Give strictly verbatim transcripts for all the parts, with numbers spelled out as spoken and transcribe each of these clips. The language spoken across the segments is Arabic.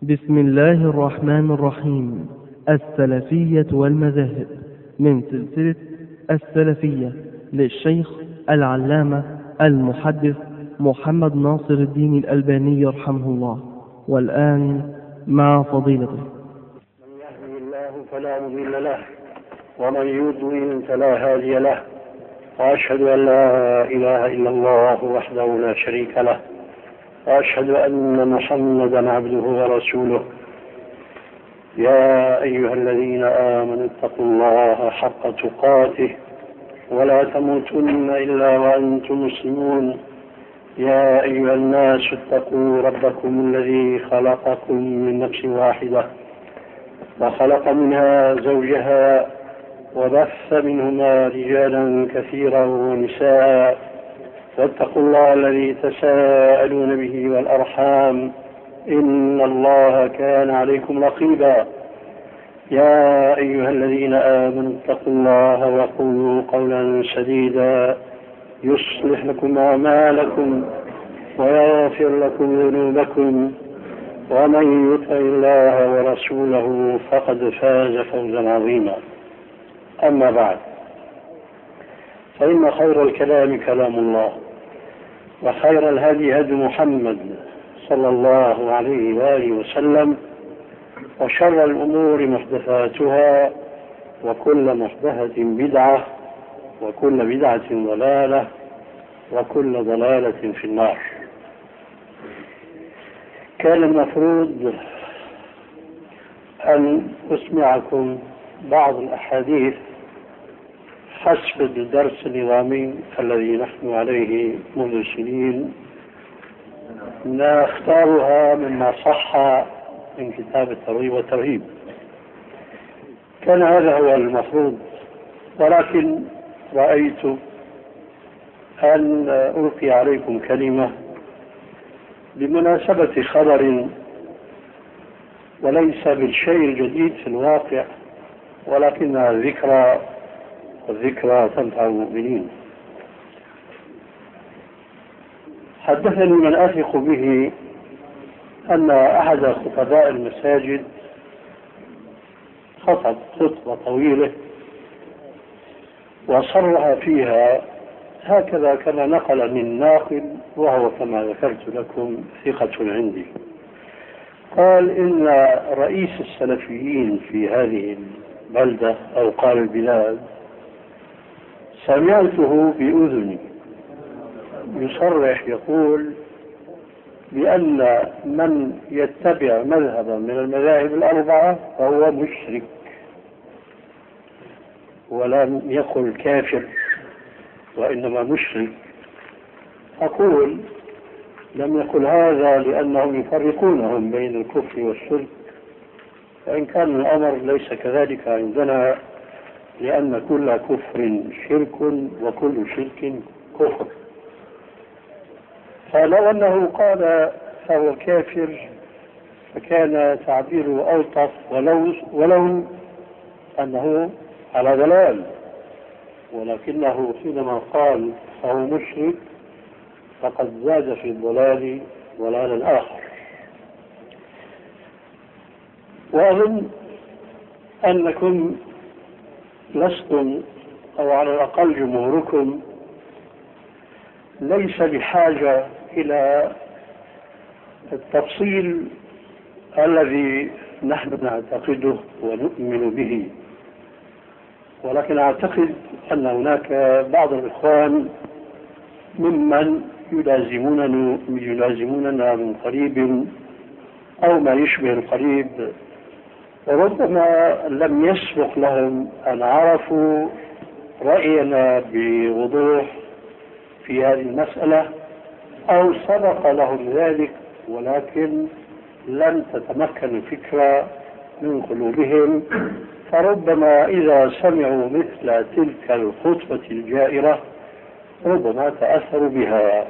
بسم الله الرحمن الرحيم. السلفية والمذاهب من سلسلة السلفية للشيخ العلامة المحدث محمد ناصر الدين الألباني رحمه الله. والآن مع فضيلته. من يهده الله فلا مضل له ومن يضلل فلا هادي له، وأشهد أن لا إله إلا الله وحده لا شريك له، وأشهد أن محمدا عبده ورسوله. يا أيها الذين آمنوا اتقوا الله حق تقاته ولا تموتن إلا وأنتم مسلمون. يا أيها الناس اتقوا ربكم الذي خلقكم من نفس واحدة وخلق منها زوجها وبث منهما رجالا كثيرا ونساء، واتقوا الله الذي تساءلون به والأرحام إن الله كان عليكم رقيبا. يا أيها الذين آمنوا اتقوا الله وقولوا قولا سديدا يصلح لكم أعمالكم ويغفر لكم ذنوبكم، ومن يطع الله ورسوله فقد فاز فوزا عظيما. أما بعد، فإن خير الكلام كلام الله، وخير الهدي هدي محمد صلى الله عليه وآله وسلم، وشر الأمور محدثاتها، وكل محدثة بدعة، وكل بدعة ضلالة، وكل ضلالة في النار. كان المفروض أن أسمعكم بعض الأحاديث حسب الدرس النظامي الذي نحن عليه منذ سنين، نختارها مما صح من كتاب الترغيب والترهيب. كان هذا هو المفروض، ولكن رأيت أن ألقي عليكم كلمة بمناسبة خبر وليس بالشيء الجديد في الواقع، ولكنها ذكرى، والذكرى تنفع المؤمنين. حدثني من أثق به أن أحد خطباء المساجد خطب خطبة طويلة وصرها فيها هكذا كما نقل من ناقل، وهو كما ذكرت لكم ثقة عندي. قال إن رئيس السلفيين في هذه البلدة أو قال البلاد سمعته بأذني يصرح يقول بأن من يتبع مذهبا من المذاهب الأربعة فهو مشرك، ولم يقل كافر وإنما مشرك. أقول لم يقل هذا لأنهم يفرقونهم بين الكفر والشرك، وإن كان الأمر ليس كذلك عندنا، لأن كل كفر شرك وكل شرك كفر. فلو أنه قال فهو كافر فكان تعبيره ألطف، ولو, ولو أنه على ضلال، ولكنه حينما قال فهو مشرك فقد زاد في الضلال ضلالا آخر. وأظن أنكم لستم، أو على الأقل جمهوركم، ليس بحاجة إلى التفصيل الذي نحن نعتقده ونؤمن به، ولكن أعتقد أن هناك بعض الإخوان ممن يلازموننا يلازموننا من قريب أو ما يشبه القريب، وربما لم يسبق لهم أن عرفوا رأينا بوضوح في هذه المسألة، أو سبق لهم ذلك ولكن لم تتمكن الفكرة من قلوبهم، فربما إذا سمعوا مثل تلك الخطبة الجائرة ربما تأثروا بها.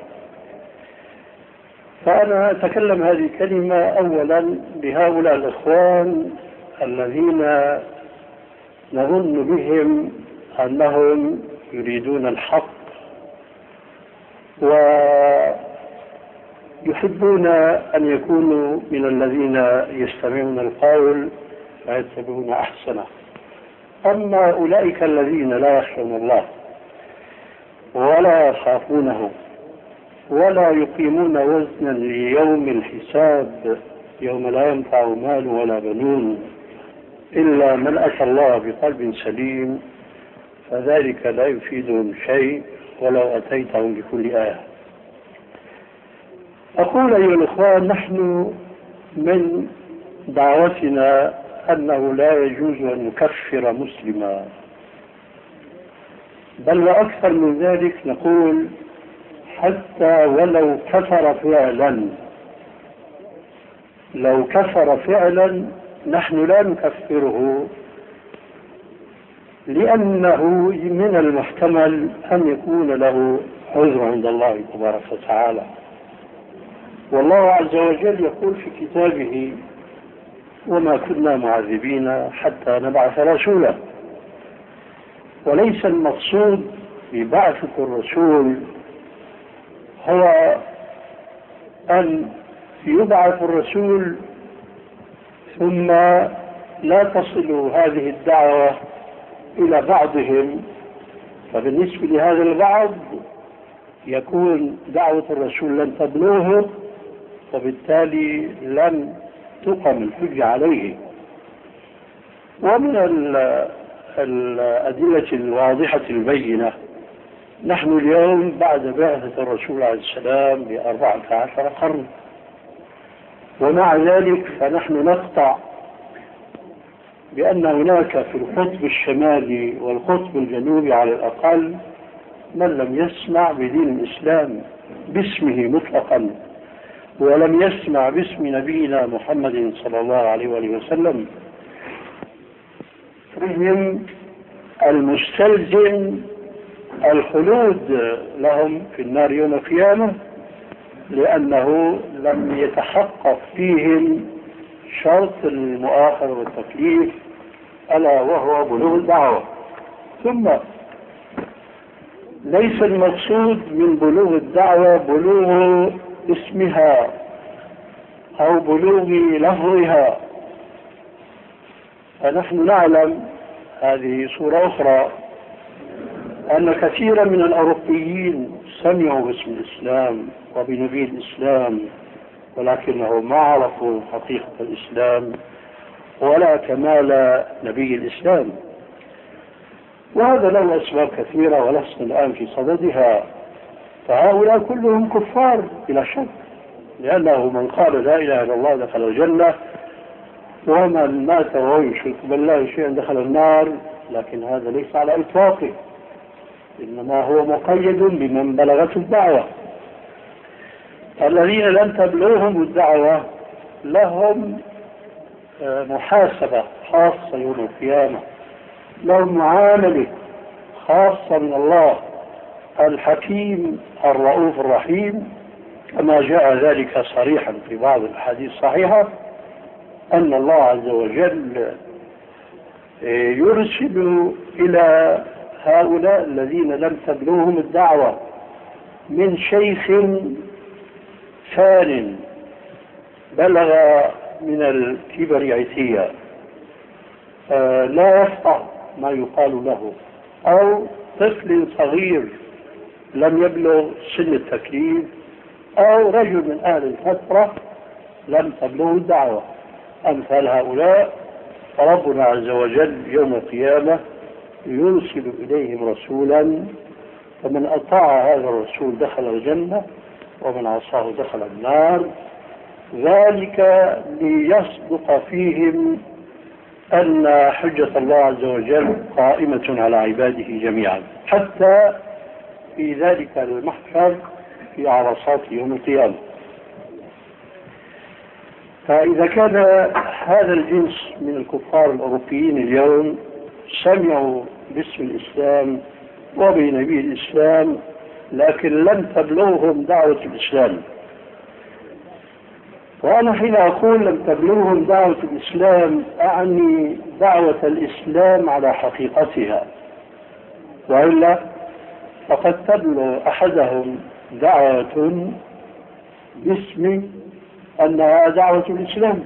فأنا أتكلم هذه الكلمة أولا بهؤلاء الإخوان الذين نظن بهم أنهم يريدون الحق يحبون أن يكونوا من الذين يستمعون القول فيتبعون أحسنه. أما أولئك الذين لا يخشون الله ولا يخافونه ولا يقيمون وزنا ليوم الحساب يوم لا ينفع مال ولا بنون إلا من أتى الله بقلب سليم، فذلك لا يفيدهم شيء ولو أتيتهم بكل آية. أقول أيها الإخوان، نحن من دعوتنا أنه لا يجوز أن نكفر مسلما، بل وأكثر من ذلك نقول حتى ولو كفر فعلا، لو كفر فعلا نحن لا نكفره، لأنه من المحتمل أن يكون له عذر عند الله تبارك وتعالى. والله عز وجل يقول في كتابه: وما كنا معذبين حتى نبعث رسولا. وليس المقصود ببعثة الرسول هو أن يبعث الرسول ثم لا تصل هذه الدعوة إلى بعضهم، فبالنسبة لهذا البعض يكون دعوة الرسول لن تبلغه، وبالتالي لن تقم الحجة عليه. ومن الأدلة الواضحة البينة نحن اليوم بعد بعثة الرسول عليه السلام بأربعة عشر قرن، ومع ذلك فنحن نقطع بأن هناك في القطب الشمالي والقطب الجنوبي على الأقل من لم يسمع بدين الإسلام باسمه مطلقا، ولم يسمع باسم نبينا محمد صلى الله عليه وآله وسلم، فهم المستلزم الخلود لهم في النار يوم القيامة، لأنه لم يتحقق فيهم شرط المؤاخذة والتكليف ألا وهو بلوغ الدعوة. ثم ليس المقصود من بلوغ الدعوة بلوغ اسمها أو بلوغ لفظها، فنحن نعلم هذه صورة أخرى أن كثيرا من الأوروبيين سمعوا باسم الإسلام وبنبي الإسلام، ولكنهم ما عرفوا حقيقة الإسلام ولا كمال نبي الإسلام، وهذا له أسباب كثيرة ولسنا الآن في صددها. فهؤلاء كلهم كفار بلا شك، لأنه من قال لا إله إلا الله دخل الجنة، ومن مات وهو يشرك بالله شيئا دخل النار، لكن هذا ليس على إطلاقه، إنما هو مقيد بمن بلغته الدعوة. الذين لم تبلغهم الدعوة لهم محاسبة خاصة يوم القيامة، لهم معاملة خاصة من الله الحكيم الرؤوف الرحيم، كما جاء ذلك صريحا في بعض الأحاديث الصحيحة أن الله عز وجل يرسل إلى هؤلاء الذين لم تبلغهم الدعوة من شيخ ثان بلغ من الكبر عتيا لا يفقه ما يقال له، أو طفل صغير لم يبلغ سن التكليف، أو رجل من أهل الفترة لم تبلغ الدعوة. أمثال هؤلاء ربنا عز وجل يوم القيامة يرسل إليهم رسولا، فمن أطاع هذا الرسول دخل الجنة ومن عصاه دخل النار، ذلك ليصدق فيهم أن حجة الله عز وجل قائمة على عباده جميعا، حتى في ذلك المحشر في عرصات يوم القيامة. فإذا كان هذا الجنس من الكفار الأوروبيين اليوم سمعوا باسم الإسلام وبنبي الإسلام لكن لم تبلغهم دعوة الإسلام، وأنا حين أقول لم تبلغهم دعوة الإسلام أعني دعوة الإسلام على حقيقتها، وإلا فقد تبلغ أحدهم دعوة باسم أنها دعوة الإسلام.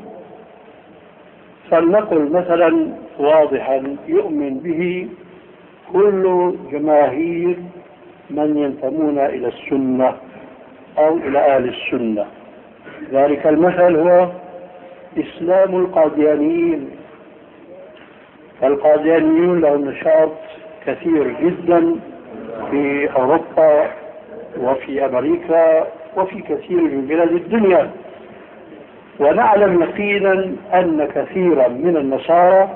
فلنقل مثلا واضحا يؤمن به كل جماهير من ينتمون إلى السنة أو إلى أهل السنة. ذلك المثل هو إسلام القاديانيين. القاديانيون لهم نشاط كثير جدا في أوروبا وفي أمريكا وفي كثير من بلاد الدنيا، ونعلم يقينا أن كثيرا من النصارى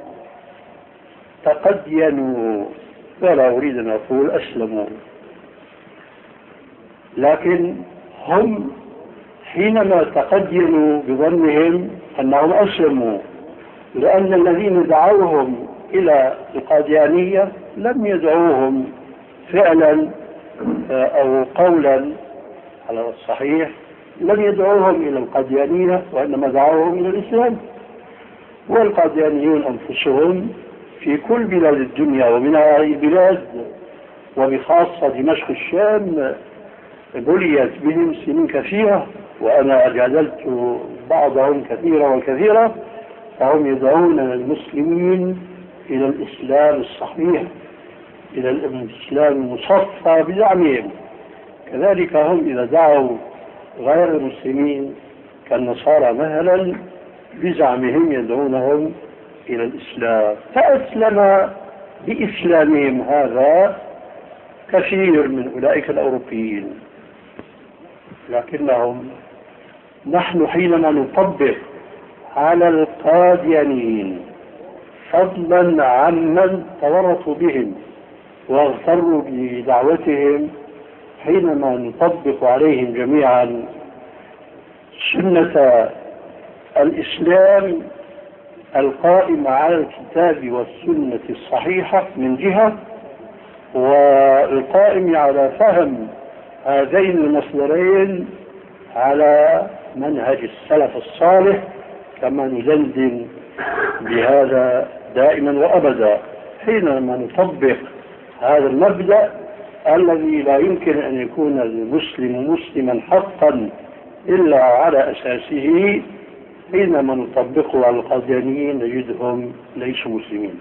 تقدينوا، ولا أريد أن أقول أسلموا، لكن هم حينما تقدموا بظنهم أنهم أسلموا، لأن الذين دعوهم إلى القاديانية لم يدعوهم فعلا أو قولا على الصحيح، لم يدعوهم إلى القاديانية، وإنما دعوهم إلى الإسلام. والقاديانيون أنفسهم في كل بلاد الدنيا ومنها هذه البلاد وبخاصة دمشق الشام بليت بهم سنين كثيرة، وأنا جادلت بعضهم كثيرا وكثيرا، فهم يدعون المسلمين إلى الإسلام الصحيح، إلى الإسلام المصفى بزعمهم. كذلك هم إذا دعوا غير المسلمين كالنصارى مثلا بزعمهم يدعونهم إلى الإسلام. فأسلم بإسلامهم هذا كثير من أولئك الأوروبيين، لكنهم نحن حينما نطبق على القاديانيين فضلا عمن تورطوا بهم واغتروا بدعوتهم، حينما نطبق عليهم جميعا سنة الإسلام القائمة على الكتاب والسنة الصحيحة من جهة، والقائم على فهم هذين المصدرين على منهج السلف الصالح، كما ندندن بهذا دائما وأبدا. حينما نطبق هذا المبدأ الذي لا يمكن أن يكون المسلم مسلما حقا إلا على أساسه، حينما نطبقه على القاديانيين نجدهم ليسوا مسلمين.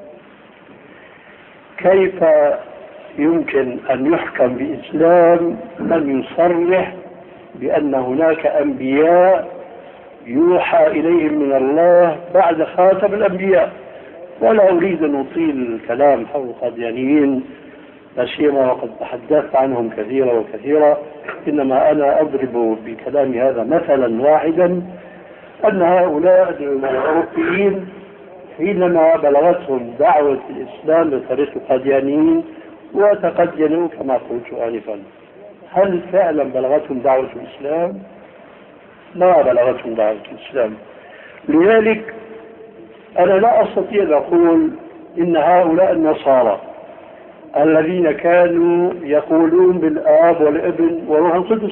كيف يمكن أن يحكم بإسلام من يصرح بأن هناك أنبياء يوحى إليهم من الله بعد خاتم الأنبياء؟ ولا أريد أن أطيل الكلام حول القاديانيين، لا سيما وقد تحدثت عنهم كثيرا وكثيرا، إنما أنا أضرب بكلامي هذا مثلا واحدا، أن هؤلاء الأوروبيين حينما بلغتهم دعوة الإسلام بطريق القاديانيين وتقدموا كما قلت آنفا، هل فعلا بلغتهم دعوة الإسلام؟ ما بلغتهم دعوة الإسلام. لذلك أنا لا أستطيع أن أقول إن هؤلاء النصارى الذين كانوا يقولون بالآب والابن والروح القدس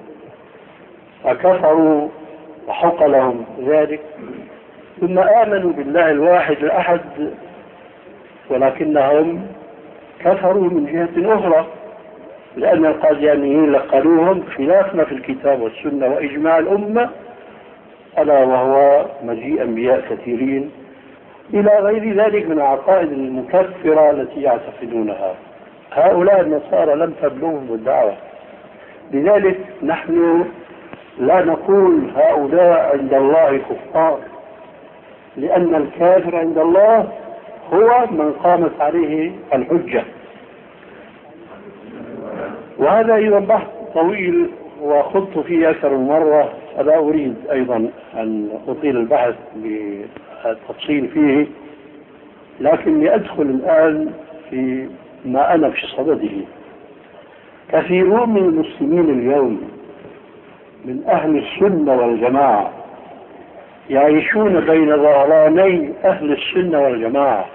فكفروا وحق لهم ذلك، ثم آمنوا بالله الواحد الأحد، ولكنهم كفروا من جهة أخرى، لأن القاديانيين لقلوهم خلاف ما في الكتاب والسنة وإجماع الأمة، ألا وهو مجيء أنبياء كثيرين إلى غير ذلك من العقائد المكفرة التي يعتقدونها. هؤلاء النصارى لم تبلغهم الدعوة. لذلك نحن لا نقول هؤلاء عند الله كفار، لأن الكافر عند الله هو من قامت عليه الحجة. وهذا أيضا بحث طويل وخضت فيه أكثر من مرة، فلا أريد أيضا أن أطيل البحث بالتفصيل فيه، لكني أدخل الآن في ما أنا في صدده. كثيرون من المسلمين اليوم من أهل السنة والجماعة يعيشون بين ظهراني أهل السنة والجماعة،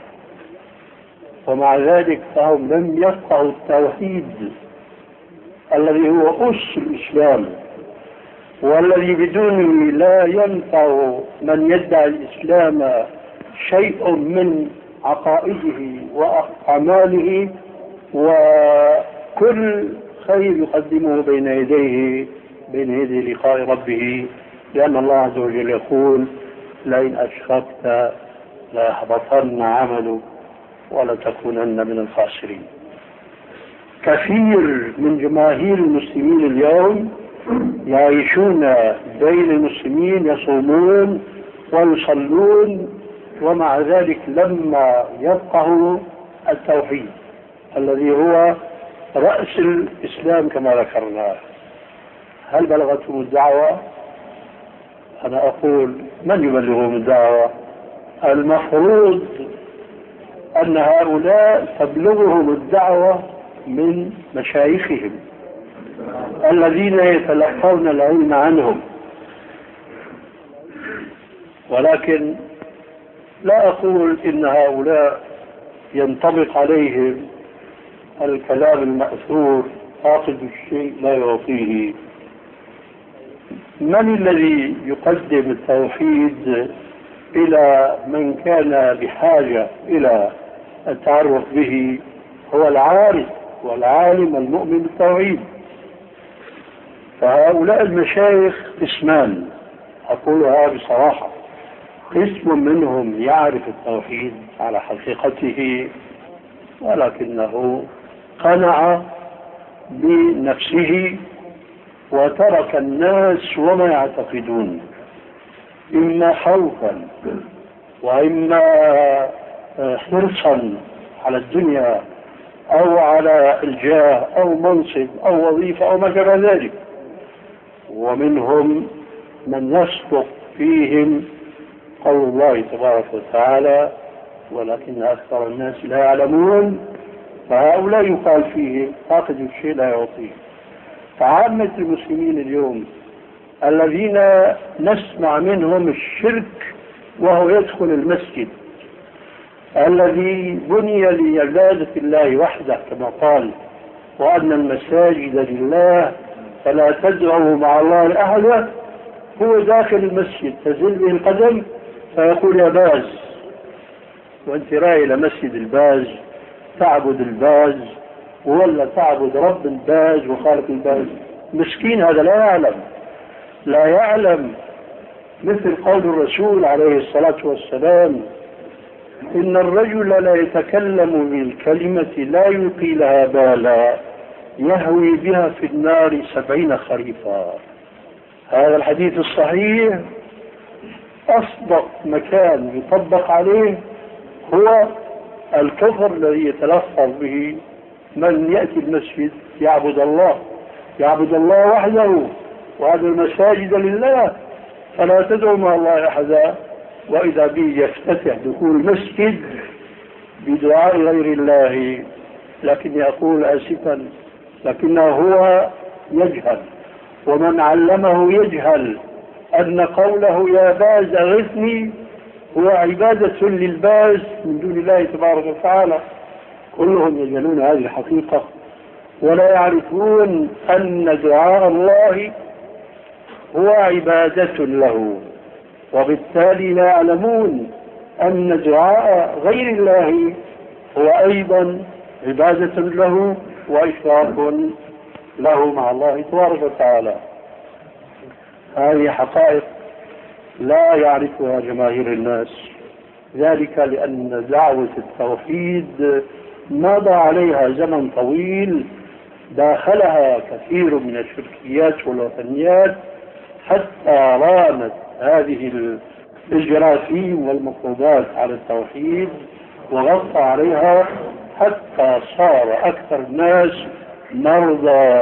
ومع ذلك فهم لم يفقهوا التوحيد الذي هو أس الإسلام، والذي بدونه لا ينفع من يدعي الإسلام شيء من عقائده وأعماله، وكل خير يقدمه بين يديه بين يدي لقاء ربه، لأن الله عز وجل يقول لئن أشركت ليحبطن عملك ولتكونن من الخاسرين. كثير من جماهير المسلمين اليوم يعيشون بين المسلمين، يصومون ويصلون، ومع ذلك لما يفقهوا التوحيد الذي هو رأس الإسلام كما ذكرنا، هل بلغتهم الدعوة؟ أنا أقول من يبلغهم الدعوة؟ المفروض أن هؤلاء تبلغهم الدعوة من مشايخهم الذين يتلقون العلم عنهم. ولكن لا أقول إن هؤلاء ينطبق عليهم الكلام المأثور فاقد الشيء لا يعطيه. من الذي يقدم التوحيد إلى من كان بحاجة إلى التعرف به؟ هو العارف والعالم المؤمن بالتوحيد. فهؤلاء المشايخ قسمان، أقولها بصراحة، قسم منهم يعرف التوحيد على حقيقته ولكنه قنع بنفسه وترك الناس وما يعتقدون، إما خوفا وإما حرصا على الدنيا أو على الجاه أو منصب أو وظيفة أو ما شابه ذلك. ومنهم من يصدق فيهم قول الله تبارك وتعالى ولكن أكثر الناس لا يعلمون، فهؤلاء يقال فيهم فاقد الشيء لا يعطيه. فعامة المسلمين اليوم الذين نسمع منهم الشرك وهو يدخل المسجد الذي بني لعبادة الله وحده كما قال وأن المساجد لله فلا تدعوا مع الله أحدا، هو داخل المسجد تزل به القدم فيقول يا باز، وانت رايح إلى مسجد الباز تعبد الباز ولا تعبد رب الباز وخالق الباز. مسكين هذا لا يعلم، لا يعلم مثل قول الرسول عليه الصلاة والسلام إن الرجل لا يتكلم بالكلمة لا يلقي لها بالا يهوي بها في النار سبعين خريفا. هذا الحديث الصحيح أصدق مكان يطبق عليه هو الكفر الذي يتلفظ به من يأتي المسجد يعبد الله يعبد الله وحده وهذا المساجد لله فلا تدعو مع الله أحدا، وإذا به يفتتح دخول المسجد بدعاء غير الله. لكن يقول آسفا لكنه هو يجهل، ومن علمه يجهل أن قوله يا باز أغثني هو عبادة للباز من دون الله تبارك وتعالى. كلهم يجهلون هذه الحقيقة ولا يعرفون أن دعاء الله هو عبادة له، وبالتالي لا يعلمون أن دعاء غير الله هو أيضا عبادة له وإشراك له مع الله تبارك وتعالى. هذه حقائق لا يعرفها جماهير الناس، ذلك لأن دعوة التوحيد مضى عليها زمن طويل داخلها كثير من الشركيات والوثنيات حتى رامت هذه الجراثيم والمفروضات على التوحيد وغطى عليها حتى صار أكثر الناس مرضى.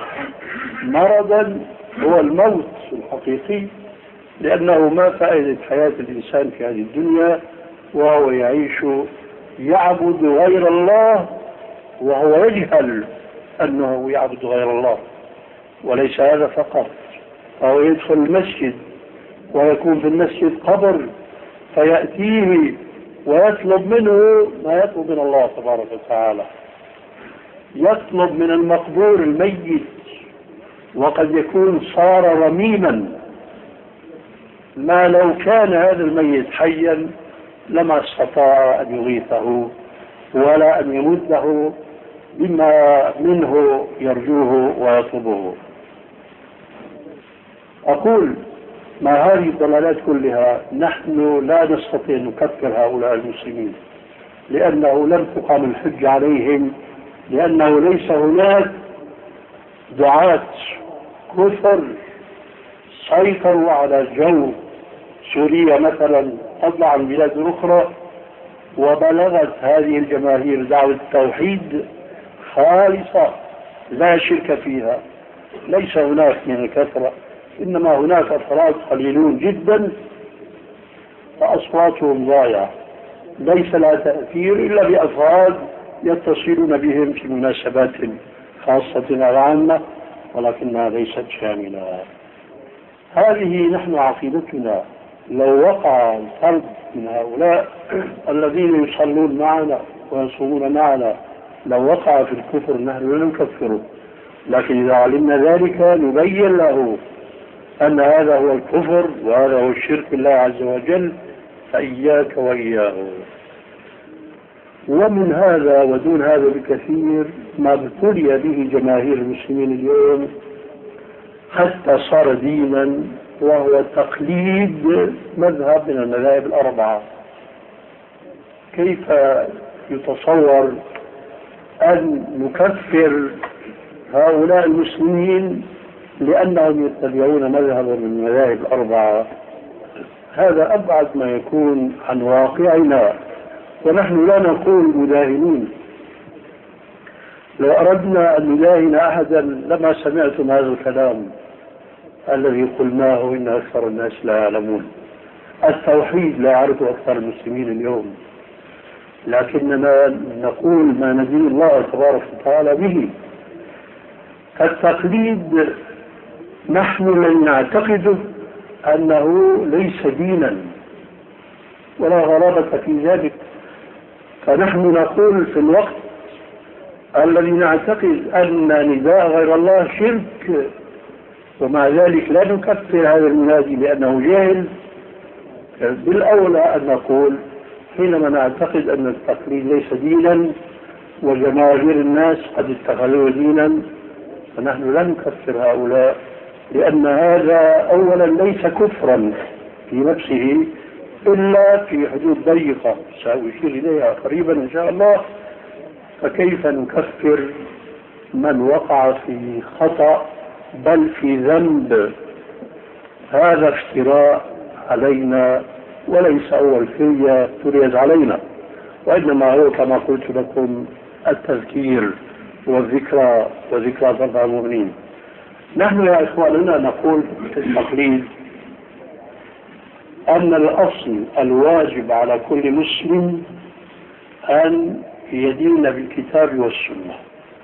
مرضا هو الموت الحقيقي، لأنه ما فائدة حياة الإنسان في هذه الدنيا وهو يعيش يعبد غير الله وهو يجهل أنه يعبد غير الله. وليس هذا فقط، فهو يدخل المسجد ويكون في المسجد قبر فيأتيه ويطلب منه ما يطلب من الله تبارك وتعالى، يطلب من المقبور الميت وقد يكون صار رميما، ما لو كان هذا الميت حيا لما استطاع أن يغيثه ولا أن يمده بما منه يرجوه ويطلبه. أقول مع هذه الضلالات كلها نحن لا نستطيع أن نكفر هؤلاء المسلمين، لأنه لم تقام الحج عليهم، لأنه ليس هناك دعاة كفر سيطروا على جو سوريا مثلا فضلا عن بلاد أخرى وبلغت هذه الجماهير دعوة التوحيد خالصة لا شرك فيها. ليس هناك من الكثرة، إنما هناك أفراد قليلون جدا فأصواتهم ضايعة، ليس لها تأثير إلا بأفراد يتصلون بهم في مناسبات خاصة أو عامة، ولكنها ليست شاملة. هذه نحن عقيدتنا. لو وقع الفرد من هؤلاء الذين يصلون معنا ويصومون معنا لو وقع في الكفر نحن لا نكفره، لكن إذا علمنا ذلك نبين له أن هذا هو الكفر وهذا هو الشرك بالله عز وجل، فإياك وإياه. ومن هذا ودون هذا بكثير ما ابتلي به جماهير المسلمين اليوم حتى صار دينا، وهو تقليد مذهب من المذاهب الأربعة. كيف يتصور أن نكفر هؤلاء المسلمين لأنهم يتبعون مذهبا من المذاهب الأربعة؟ هذا أبعد ما يكون عن واقعنا، ونحن لا نقول مداهنين. لو أردنا أن نداهن أحدا لما سمعتم هذا الكلام الذي قلناه إن أكثر الناس لا يعلمون. التوحيد لا يعرفه أكثر المسلمين اليوم، لكننا نقول ما ندين الله تبارك وتعالى به. التقليد نحن لن نعتقده أنه ليس دينا ولا غرابة في ذلك، فنحن نقول في الوقت الذي نعتقد أن نداء غير الله شرك ومع ذلك لا نكفر هذا المنادي لأنه جاهل، بالأولى أن نقول حينما نعتقد أن التقليد ليس دينا وجماهير الناس قد اتخذوه دينا فنحن لا نكفر هؤلاء، لأن هذا أولا ليس كفرا في نفسه إلا في حدود ضيقة سأشير إليها قريبا إن شاء الله. فكيف نكفر من وقع في خطأ بل في ذنب؟ هذا افتراء علينا وليس أول فرية تريد علينا، وإنما هو كما قلت لكم التذكير والذكرى وذكرى ضرب المؤمنين. نحن يا إخواننا نقول في التقليد أن الأصل الواجب على كل مسلم أن يدين بالكتاب والسنة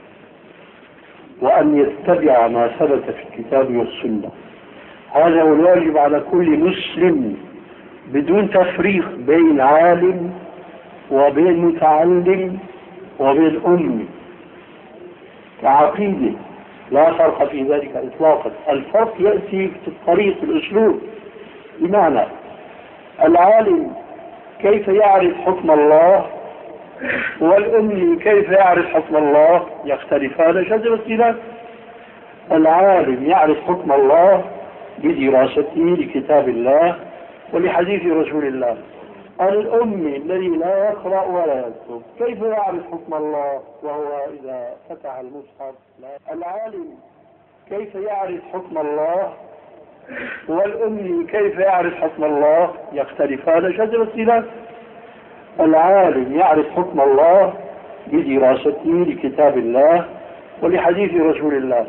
وأن يتبع ما ثبت في الكتاب والسنة. هذا هو الواجب على كل مسلم بدون تفريق بين عالم وبين متعلم وبين أمي كعقيدة، لا فرق في ذلك إطلاقا. الفرق يأتي في الطريق الأسلوب، بمعنى العالم كيف يعرف حكم الله والأمي كيف يعرف حكم الله يختلفان شجر اختلاف. العالم يعرف حكم الله بدراسته لكتاب الله ولحديث رسول الله. الأمي الذي لا يقرأ ولا يكتب كيف يعرف حكم الله وهو إذا فتح المصحف لا. العالم كيف يعرف حكم الله والأمي كيف يعرف حكم الله يختلفان شجر اختلاف. العالم يعرف حكم الله بدراسته لكتاب الله ولحديث رسول الله.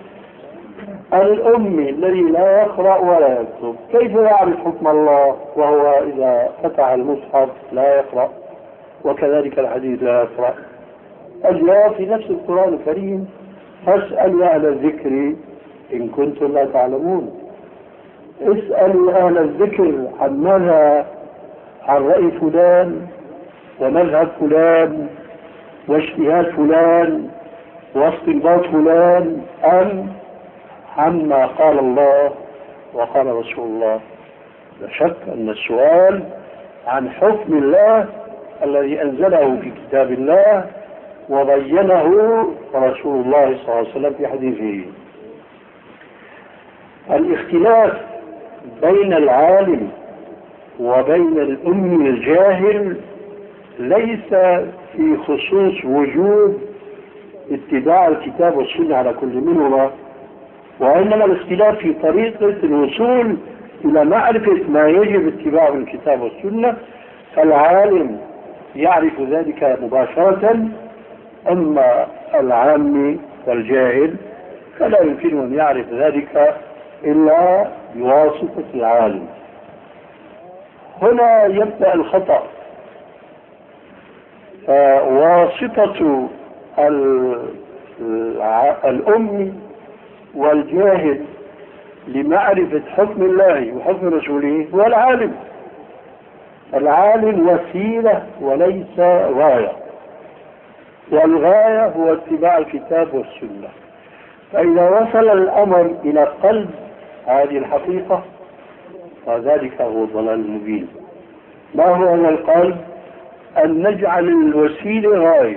الأمي الذي لا يقرأ ولا يكتب كيف يعرف حكم الله وهو إذا فتح المصحف لا يقرأ وكذلك الحديث لا يقرأ؟ الجواب في نفس القرآن الكريم: فاسألوا أهل الذكر إن كنتم لا تعلمون. اسألوا أهل الذكر عن ماذا؟ عن رأي فلان ومذهب فلان واجتهاد فلان واستنباط فلان أم عما قال الله وقال رسول الله؟ لا شك أن السؤال عن حكم الله الذي أنزله في كتاب الله وبينه رسول الله صلى الله عليه وسلم في حديثه. الاختلاف بين العالم وبين الأمي الجاهل ليس في خصوص وجوب اتباع الكتاب والسنة على كل منهما، وإنما الاختلاف في طريقة الوصول إلى معرفة ما يجب اتباعه من الكتاب والسنة. فالعالم يعرف ذلك مباشرة، أما العام والجاهل فلا يمكن أن يعرف ذلك إلا بواسطة العالم. هنا يبدأ الخطأ. واسطة الأم والجاهل لمعرفة حكم الله وحكم رسوله هو العالم. العالم وسيلة وليس غاية، والغاية هو اتباع الكتاب والسنة. فإذا وصل الأمر إلى قلب هذه الحقيقة فذلك هو الضلال المبين. ما هو من القلب؟ أن نجعل الوسيلة غاية،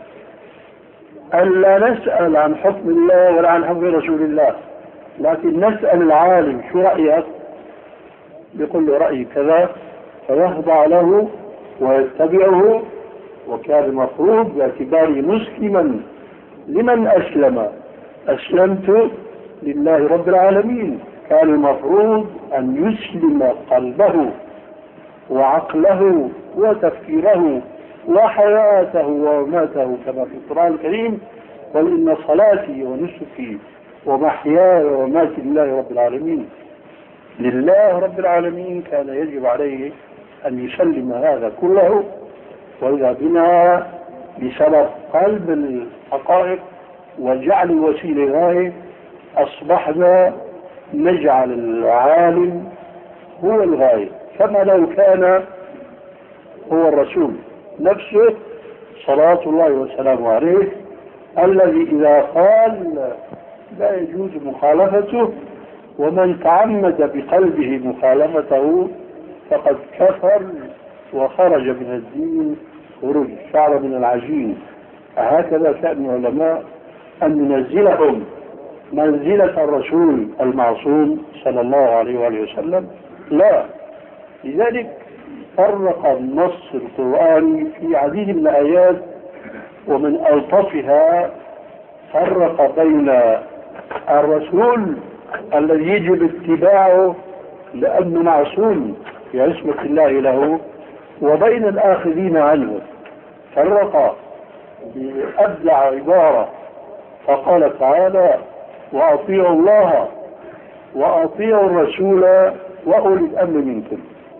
أن لا نسأل عن حكم الله ولا عن حكم رسول الله، لكن نسأل العالم شو رأيك؟ بيقول له رأيي كذا، فيخضع له ويتبعه. وكان المفروض باعتباره مسلما لمن أسلم، أسلمت لله رب العالمين، كان المفروض أن يسلم قلبه وعقله وتفكيره وحياته ومماته كما في القرآن الكريم: قل إن صلاتي ونسكي ومحياي ومماتي لله رب العالمين. لله رب العالمين كان يجب عليه أن يسلم هذا كله. وإذا بنا بسبب قلب الحقائق وجعل الوسيلة غاية أصبحنا نجعل العالم هو الغاية، كما لو كان هو الرسول نفسه صلاة الله وسلامه عليه، الذي إذا قال لا يجوز مخالفته، ومن تعمد بقلبه مخالفته فقد كفر وخرج من الدين خروج الشعر من العجين. هكذا شأن العلماء أن ننزلهم منزلة الرسول المعصوم صلى الله عليه وآله وسلم؟ لا. لذلك فرق النص القرآني في عديد من الآيات، ومن ألطفها فرق بين الرسول الذي يجب اتباعه لأنه معصوم في عصمة الله له، وبين الآخذين عنه. فرق بأبدع عبارة فقال تعالى: وأطيعوا الله وأطيعوا الرسول وأولي الأمر منكم.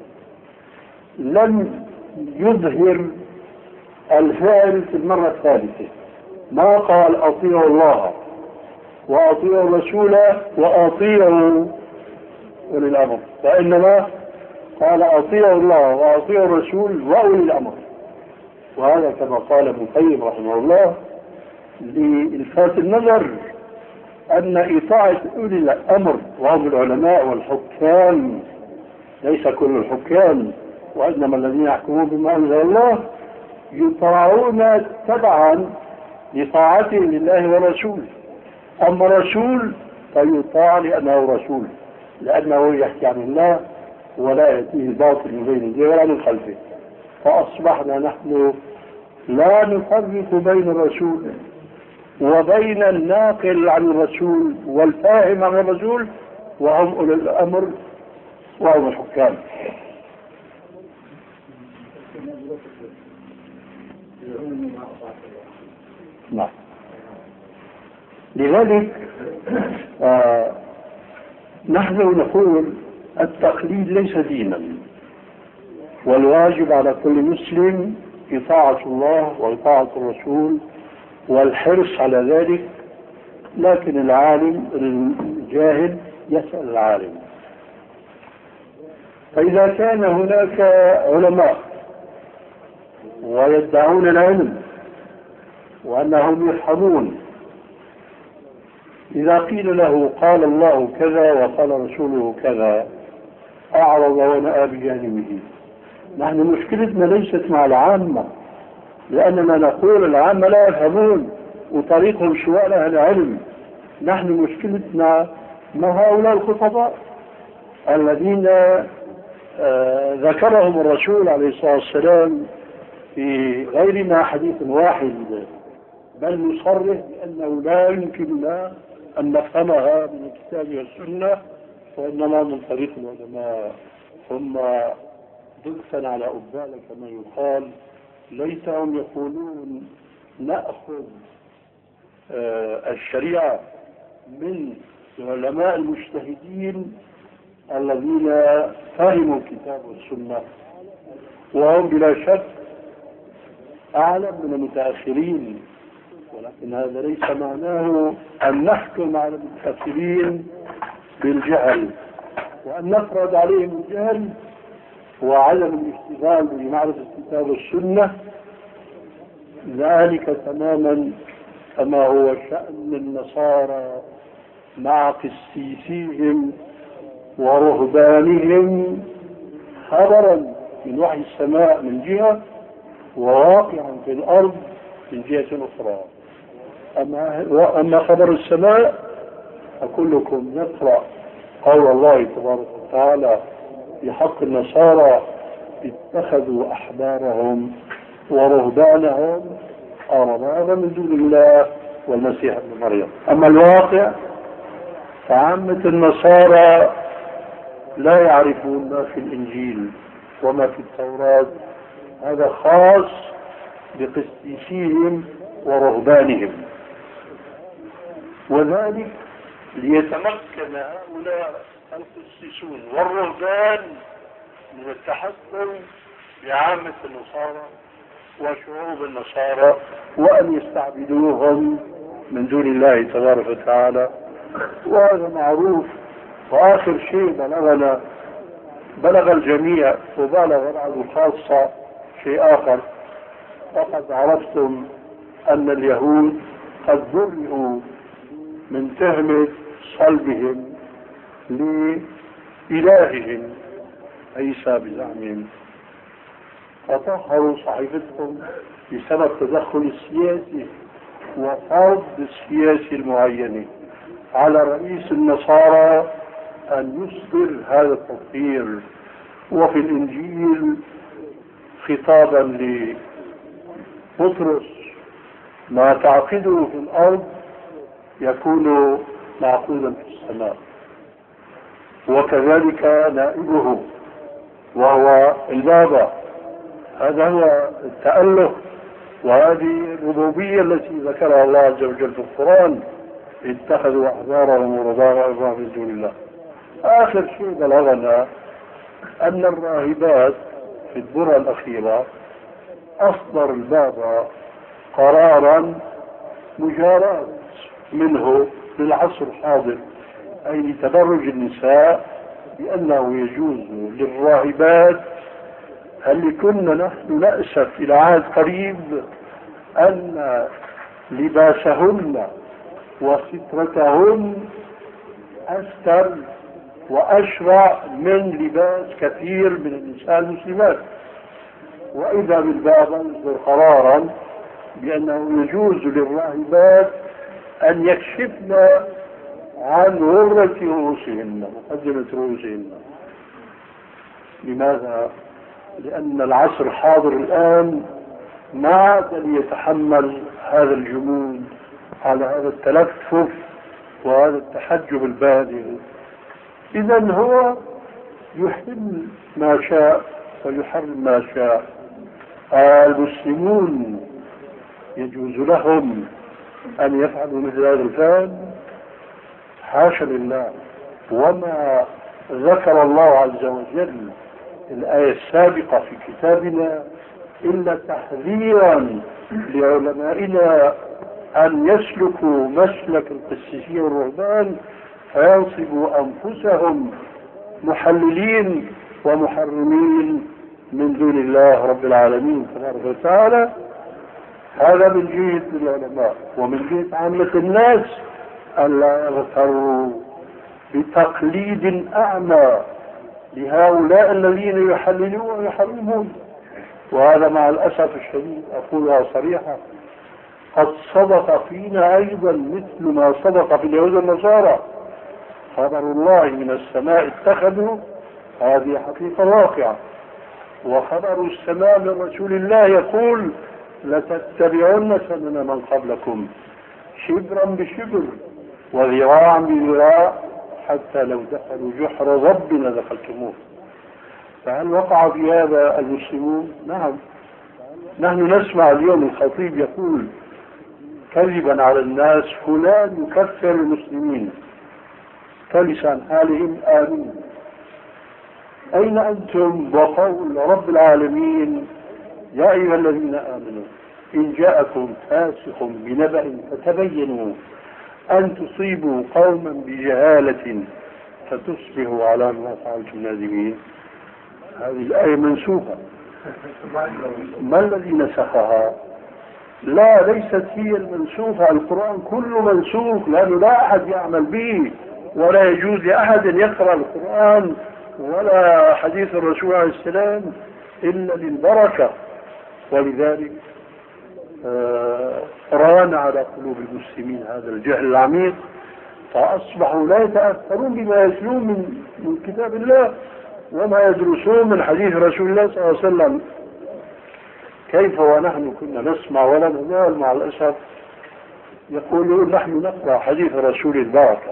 لم يظهر الفاعل في المرة الثالثة، ما قال أطيعوا الله وأطيعوا الرسول وأطيعوا أولي الأمر، وإنما قال أطيعوا الله وأطيعوا الرسول وأولي الأمر. وهذا كما قال ابن القيم رحمه الله لإلفات النظر أن إطاعة أولي الأمر وهم العلماء والحكام، ليس كل الحكام وإنما الذين يحكمون بما أنزل الله، يطاعون تبعا لطاعته لله ورسوله. أما الرسول فيطاع لأنه رسول، لأنه يحكي عن الله ولا يأتيه الباطل من بين يديه ولا من خلفه. فأصبحنا نحن لا نفرق بين الرسول وبين الناقل عن الرسول والفاهم عن الرسول، وهم أولي الأمر وهم الحكام. نعم. لذلك آه نحن نقول التقليد ليس دينا، والواجب على كل مسلم إطاعة الله وإطاعة الرسول والحرص على ذلك. لكن العالم الجاهل يسأل العالم. فإذا كان هناك علماء ويدعون العلم وأنهم يفهمون، إذا قيل له قال الله كذا وقال رسوله كذا أعرض ونأى بجانبه. نحن مشكلتنا ليست مع العامة، لأننا نقول العامة لا يفهمون وطريقهم سواء أهل العلم. نحن مشكلتنا ما هؤلاء الخطباء الذين آه ذكرهم الرسول عليه الصلاة والسلام في غير ما حديث واحد، بل نصرح بأنه لا يمكن لنا أن نفهمها من الكتاب والسنة، وإنما من طريق العلماء. ثم ضغطا على أبال كما يقال، ليتهم يقولون نأخذ آه الشريعة من العلماء المجتهدين الذين فهموا الكتاب والسنة، وهم بلا شك أعلم من المتأخرين، ولكن هذا ليس معناه أن نحكم على المتأخرين بالجهل وأن نفرض عليهم الجهل وعدم الاشتغال بمعرفة الكتاب والسنة. ذلك تماما كما هو شأن النصارى مع قسيسيهم ورهبانهم، خبرا من وحي السماء من جهة وواقعا في الأرض من جهة أخرى. أما, أما خبر السماء فكلكم يقرأ قول الله تبارك وتعالى في حق النصارى اتخذوا أحبارهم ورهبانهم أربابا من دون الله والمسيح ابن مريم. أما الواقع فعامة النصارى لا يعرفون ما في الإنجيل وما في التوراة، هذا خاص بقسيسيهم ورهبانهم، وذلك ليتمكن هؤلاء القسيسون والرهبان من التحكم بعامة النصارى وشعوب النصارى، وأن يستعبدوهم من دون الله تبارك وتعالى. وهذا معروف. وآخر شيء بلغنا بلغ الجميع وبلغ بعض خاصة شيء آخر، وقد عرفتم أن اليهود قد برئوا من تهمة صلبهم لإلههم عيسى بزعمهم، فطهروا صحيفتهم بسبب تدخل السياسي وفرض السياسي المعين على رئيس النصارى أن يصدر هذا التطهير. وفي الإنجيل خطابا لبطرس: ما تعقده في الأرض يكون معقودا في السماء. وكذلك نائبه وهو البابا، هذا هو التأله، وهذه الربوبية التي ذكرها الله عز وجل في القرآن: اتخذوا أحبارهم ورهبانهم من دون الله. آخر شيء بلغنا أن الراهبات في الدورة الأخيرة أصدر البابا قرارا مجاراة منه للعصر الحاضر، أي لتبرج النساء، بأنه يجوز للراهبات هل كنا نحن نأسف إلى عهد قريب أن لباسهن وسترتهن أستر وأشرع من لباس كثير من النساء المسلمات. وإذا بالبابا يصدر قرارا بأنه يجوز للراهبات أن يكشفن عن غرة رؤوسهن، مقدمة رؤوسهن. لماذا؟ لأن العصر الحاضر الآن ما عاد يتحمل هذا الجمود على هذا التلفف وهذا التحجب البالغ. إذن هو يحل ما شاء ويحرم ما شاء. المسلمون يجوز لهم أن يفعلوا مثل هذا الفعل؟ حاشا لله. وما ذكر الله عز وجل الآية السابقة في كتابنا إلا تحذيرا لعلمائنا أن يسلكوا مسلك القسيسية والرهبان فينصبوا أنفسهم محللين ومحرمين من دون الله رب العالمين تبارك وتعالى. هذا من جهة العلماء. ومن جهة عامة الناس ألا يغتروا بتقليد أعمى لهؤلاء الذين يحللون ويحرمون. وهذا مع الأسف الشديد أقولها صريحة قد صدق فينا أيضا مثل ما صدق في اليهود والنصارى. خبر الله من السماء اتخذوا، هذه حقيقة واقعة. وخبر السماء من رسول الله يقول لتتبعن سنن من قبلكم شبرا بشبر وذراعا بذراع حتى لو دخلوا جحر ضب لدخلتموه. فهل وقع في هذا المسلمون؟ نعم. نحن نسمع اليوم الخطيب يقول كذبا على الناس فلان يكفر المسلمين، فلسان حالهم آمين. أين أنتم وقول رب العالمين يا أيها الذين آمنوا إن جاءكم فاسق بنبأ فتبينوا أن تصيبوا قوما بجهالة فتصبحوا على ما فعلتم نادمين؟ هذه الآية منسوخة. ما الذي نسخها؟ لا، ليست هي المنسوخة. القرآن كله منسوخ، لأنه لا أحد يعمل به، ولا يجوز لأحد يقرأ القرآن ولا حديث الرسول عليه السلام إلا للبركة. ولذلك آه ران على قلوب المسلمين هذا الجهل العميق، فأصبحوا لا يتأثرون بما يتلون من, من كتاب الله وما يدرسون من حديث رسول الله صلى الله عليه وسلم. كيف ونحن كنا نسمع ولا نزال مع الأسف يقولون نحن نقرأ حديث رسول البركة،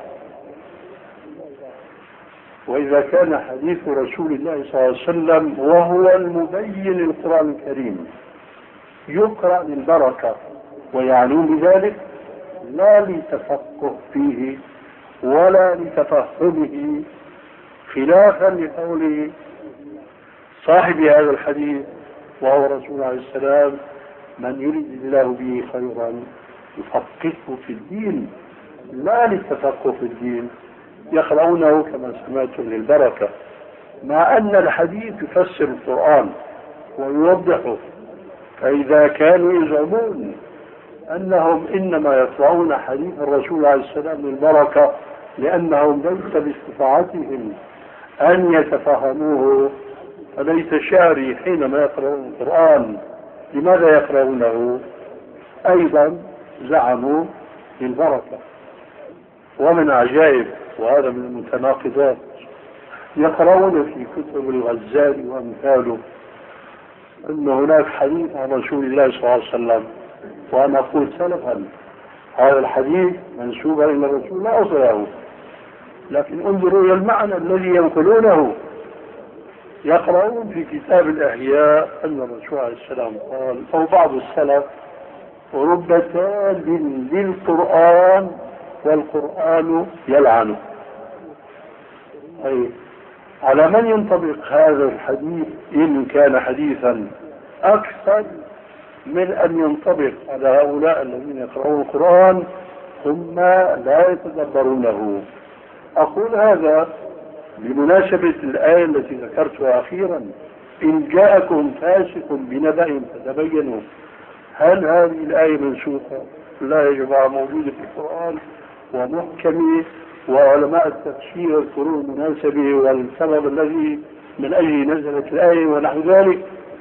وإذا كان حديث رسول الله صلى الله عليه وسلم وهو المبين للقرآن الكريم يقرأ للبركة ويعنون بذلك لا لتفقه فيه ولا لتفهمه، خلافا لقول صاحب هذا الحديث وهو رسول عليه السلام من يريد الله به خيرا يفقهه في الدين، لا للتفقه في الدين. يقرؤونه كما سمعتم للبركة، مع أن الحديث يفسر القرآن ويوضحه. فإذا كانوا يزعمون أنهم إنما يقرؤون حديث الرسول عليه السلام للبركة لأنهم ليس باستطاعتهم أن يتفهموه، فليس شعري حينما يقرؤون القرآن لماذا يقرؤونه؟ أيضا زعموا للبركة. ومن عجائب وهذا من المتناقضات يقرؤون في كتب الغزالي وأمثاله أن هناك حديث عن رسول الله صلى الله عليه وسلم، وأنا أقول سلفا هذا الحديث منسوبا إلى الرسول لا أصل له، لكن انظروا إلى المعنى الذي ينقلونه. يقرؤون في كتاب الأحياء أن الرسول عليه السلام قال أو بعض السلف رب تال للقرآن والقرآن يلعنه. أي على من ينطبق هذا الحديث إن كان حديثا أكثر من أن ينطبق على هؤلاء الذين يقرؤون القرآن ثم لا يتدبرونه؟ أقول هذا بمناسبة الآية التي ذكرتها أخيرا إن جاءكم فاسق بنبأ فتبينوا. هل هذه الآية منسوخة؟ لا يا جماعة، موجودة في القرآن ومحكمة، وعلماء التفسير يذكرون المناسبة والسبب الذي من أجله نزلت الآية ونحو ذلك.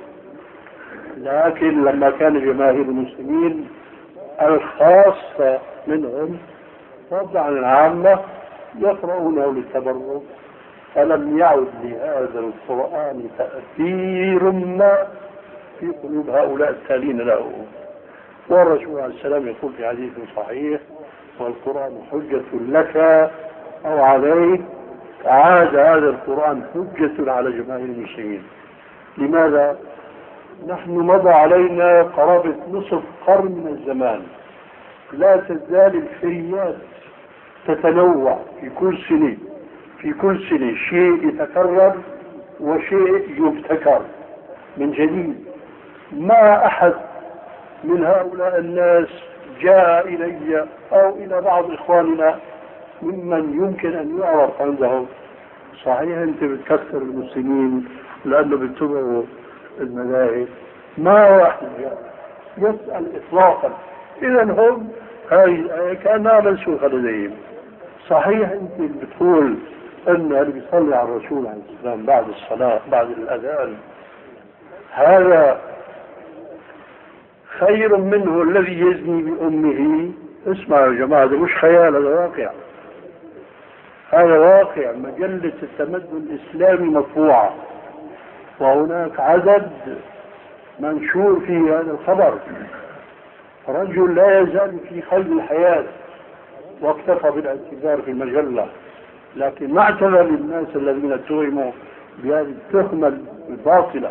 لكن لما كان جماهير المسلمين الخاصة منهم فضلا عن العامة يقرؤونه للتبرك، فلم يعد لهذا القرآن تأثير ما في قلوب هؤلاء التالين له. والرسول عليه السلام يقول في حديث صحيح والقرآن حجة لك أو عليك. عاد هذا القرآن حجة على جماهير المسلمين. لماذا؟ نحن مضى علينا قرابة نصف قرن من الزمان لا تزال الفريات تتنوع في كل سنة، في كل سنة شيء يتكرر وشيء يبتكر من جديد. ما أحد من هؤلاء الناس جاء إلي أو إلى بعض إخواننا ممن يمكن أن يعرف عندهم صحيح أنت بتكثر المسلمين لأنه بيتبعوا المذاهب، ما واحد جاء يسأل إطلاقا. إذا هم هاي كأنها منسوخة لديهم. صحيح أنت بتقول أن اللي بيصلي على الرسول عليه السلام بعد الصلاة بعد الأذان هذا خير منه الذي يزني بأمه. اسمعوا يا جماعة، ده مش خيال، هذا واقع. هذا واقع. مجلة التمدن الإسلامي مطبوعة، وهناك عدد منشور فيه هذا الخبر. رجل لا يزال في قلب الحياة واكتفى بالاعتذار في المجلة، لكن ما اعتذر للناس الذين اتهموا بهذه التهمة الباطلة.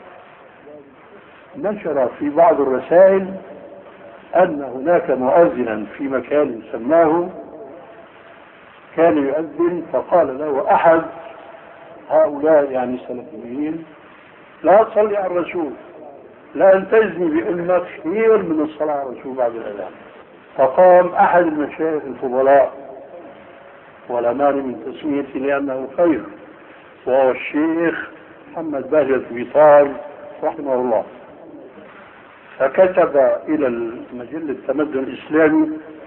نشر في بعض الرسائل أن هناك مؤذنا في مكان سماه كان يؤذن، فقال له أحد هؤلاء يعني السلفيين: لا تصلي على الرسول، لا التزمي بأنك خير من الصلاة على الرسول بعد الأذان. فقام أحد المشايخ الفضلاء، ولا مانع من تسميته لأنه خير، وهو الشيخ محمد بهجة بيطار رحمه الله، فكتب إلى المجلة التمدن الإسلامي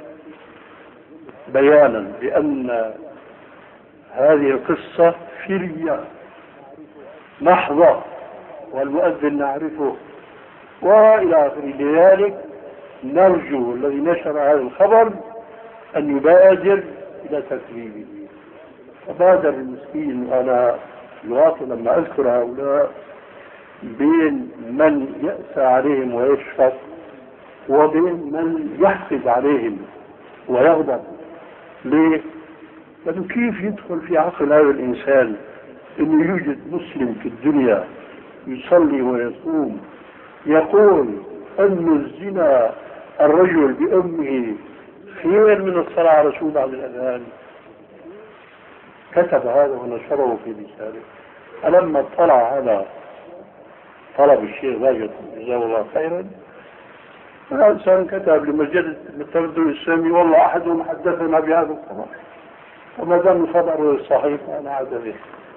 بيانا بأن هذه القصة فرية محضة والمؤذن نعرفه وإلى آخر ذلك. نرجو الذي نشر هذا الخبر أن يبادر إلى تكذيبه. فبادر المسكين. أنا الواقع لما أذكر هؤلاء بين من يأسى عليهم ويشفق وبين من يحقد عليهم ويغضب. ليه؟ لأنه كيف يدخل في عقل هذا الإنسان أنه يوجد مسلم في الدنيا يصلي ويصوم يقول أن الزنا الرجل بأمه خير من الصلاة على رسول بعد الأذان؟ كتب هذا ونشره في رسالة. فلما اطلع على طلب الشيخ باجت جزاه الله خيرا، الإنسان كتب لمجلة التمدن الإسلامي: والله أحدهم حدثنا بهذا الخبر، وما دام الخبر صحيح أنا عاد به.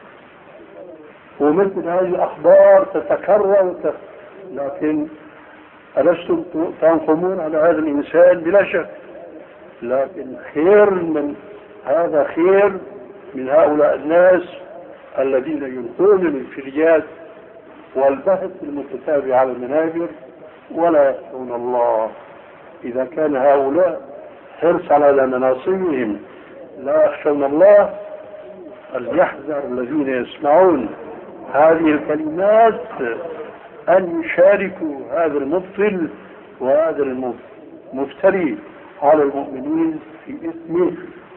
ومثل هذه الأخبار تتكرر، لكن ألستم تنقمون على هذا الإنسان؟ بلا شك، لكن خير من هذا خير من هؤلاء الناس الذين يلقون الفريات والبحث المتتابع على المنابر ولا يخشون الله. إذا كان هؤلاء حرص على مناصبهم لا يخشون الله، فليحذر الذين يسمعون هذه الكلمات أن يشاركوا هذا المبطل وهذا المفتري على المؤمنين في إثمه،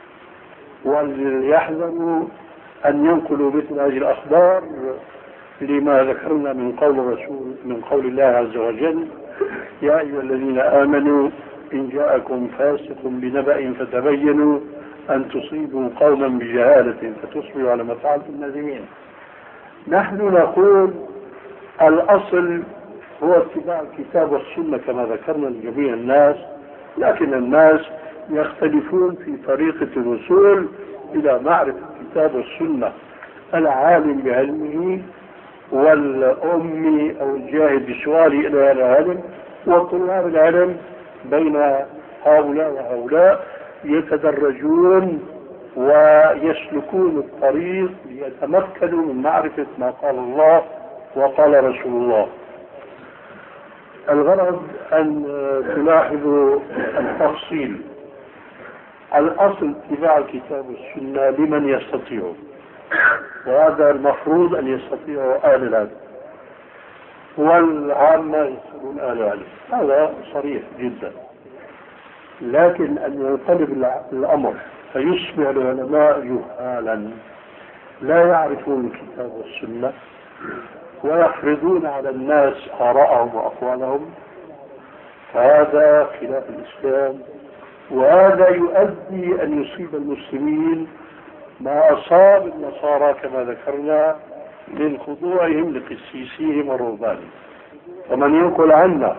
وليحذروا أن ينقلوا مثل هذه الأخبار لما ذكرنا من قول الرسول من قول الله عز وجل: يا أيها الذين آمنوا إن جاءكم فاسق بنبأ فتبينوا أن تصيبوا قوما بجهالة فتصبحوا على ما فعلتم نادمين. نحن نقول الأصل هو اتباع الكتاب والسنة كما ذكرنا لجميع الناس، لكن الناس يختلفون في طريقة الوصول إلى معرفة الكتاب والسنة. العالم بعلمه والأمي أو الجاهد بسؤاله إلى هذا العلم، وطلاب العلم بين هؤلاء وهؤلاء يتدرجون ويسلكون الطريق ليتمكنوا من معرفة ما قال الله وقال رسول الله. الغرض أن تلاحظوا التفصيل. الأصل اتباع الكتاب والسنة لمن يستطيع، وهذا المفروض أن يستطيعه أهل العلم، والعامة يسألون أهل العلم، هذا صريح جدا. لكن أن ينقلب الأمر فيصبح العلماء جهالا لا يعرفون الكتاب والسنة ويفرضون على الناس آراءهم وأقوالهم، فهذا خلاف الإسلام، وهذا يؤدي أن يصيب المسلمين ما أصاب النصارى كما ذكرنا من خضوعهم لقسيسيهم ورهبانهم. ومن ينقل عنا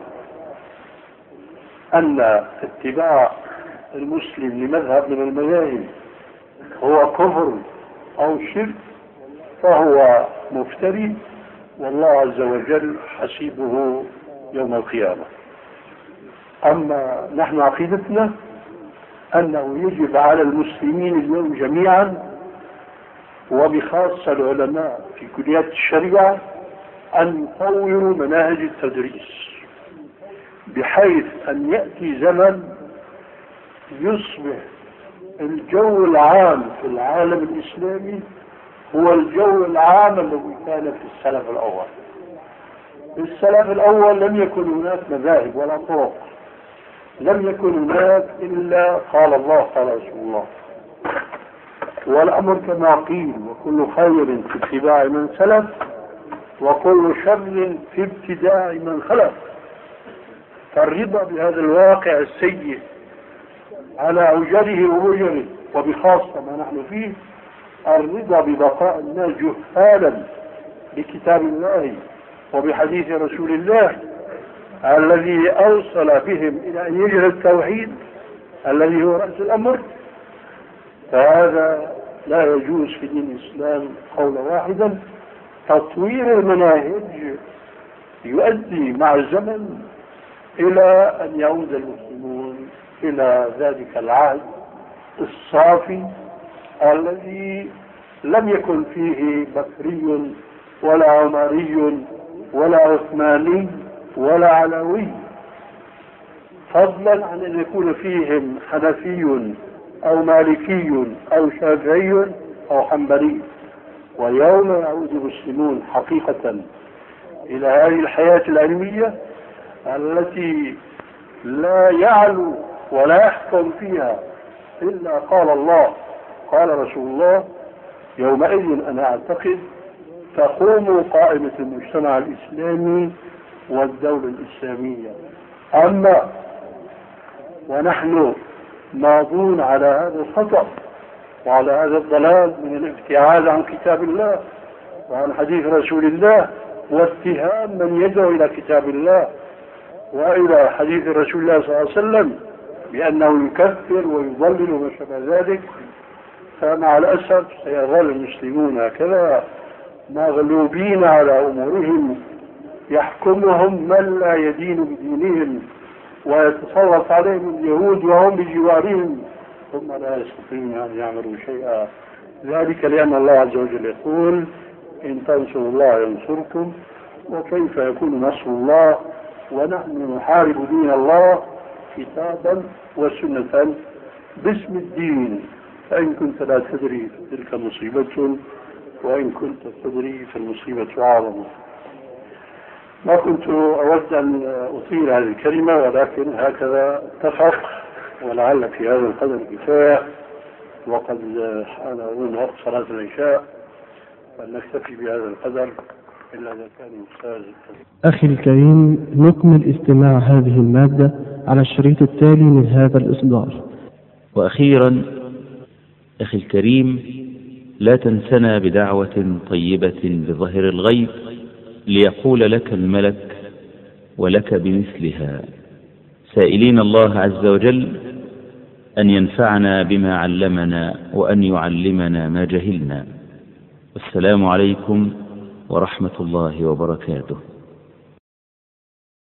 أن اتباع المسلم لمذهب من المذاهب هو كفر أو شرك فهو مفتري، والله عز وجل حسيبه يوم القيامة. أما نحن عقيدتنا أنه يجب على المسلمين اليوم جميعا وبخاصة العلماء في كليات الشريعة أن يطوروا مناهج التدريس بحيث أن يأتي زمن يصبح الجو العام في العالم الإسلامي هو الجو العام الذي كان في السلف الأول. في السلف الأول لم يكن هناك مذاهب ولا طرق، لم يكن هناك إلا قال الله قال رسول الله، والأمر كما قيل: وكل خير في اتباع من سلف وكل شر في ابتداع من خلف. فالرضا بهذا الواقع السيء على أوجره ووجره، وبخاصة ما نحن فيه، الرضا ببقاء الناس جهالا بكتاب الله وبحديث رسول الله الذي أوصل بهم إلى أن يجري التوحيد الذي هو رأس الأمر، فهذا لا يجوز في دين الإسلام قولا واحدا. تطوير المناهج يؤدي مع الزمن إلى أن يعود المسلمون إلى ذلك العهد الصافي الذي لم يكن فيه بكري ولا عمري ولا عثماني ولا علوي، فضلا عن أن يكون فيهم حنفي أو مالكي أو شافعي أو حنبلي. ويوم يعود المسلمون حقيقة إلى هذه الحياة العلمية التي لا يعلو ولا يحكم فيها إلا قال الله قال رسول الله، يومئذ أنا أعتقد تقوم قائمة المجتمع الإسلامي والدولة الإسلامية. أما ونحن ماضون على هذا الخطأ وعلى هذا الضلال من الابتعاد عن كتاب الله وعن حديث رسول الله واتهام من يدعو إلى كتاب الله وإلى حديث رسول الله صلى الله عليه وسلم بأنه يكفر ويضلل وما شابه ذلك، فمع الأسف سيظل المسلمون هكذا مغلوبين على أمورهم، يحكمهم من لا يدين بدينهم ويتسلط عليهم اليهود وهم بجوارهم ثم لا يستطيعون أن يعملوا شيئا. ذلك لأن الله عز وجل يقول: إن تنصروا الله ينصركم وكيف يكون نصر الله ونحن نحارب دين الله كتابا وسنة باسم الدين، فإن كنت لا تدري فتلك مصيبة وإن كنت تدري فالمصيبة أعظم. ما كنت أود أن أطيل هذه الكلمة، ولكن هكذا اتفق، ولعل في هذا القدر كفاية، وقد حان أظن وقت صلاة العشاء، فلنكتفي بهذا القدر إلا إذا كان أستاذ. أخي الكريم، نكمل استماع هذه المادة على الشريط التالي من هذا الإصدار. وأخيرا أخي الكريم، لا تنسنا بدعوة طيبة بظهر الغيب ليقول لك الملك ولك بمثلها، سائلين الله عز وجل أن ينفعنا بما علمنا وأن يعلمنا ما جهلنا. والسلام عليكم ورحمة الله وبركاته.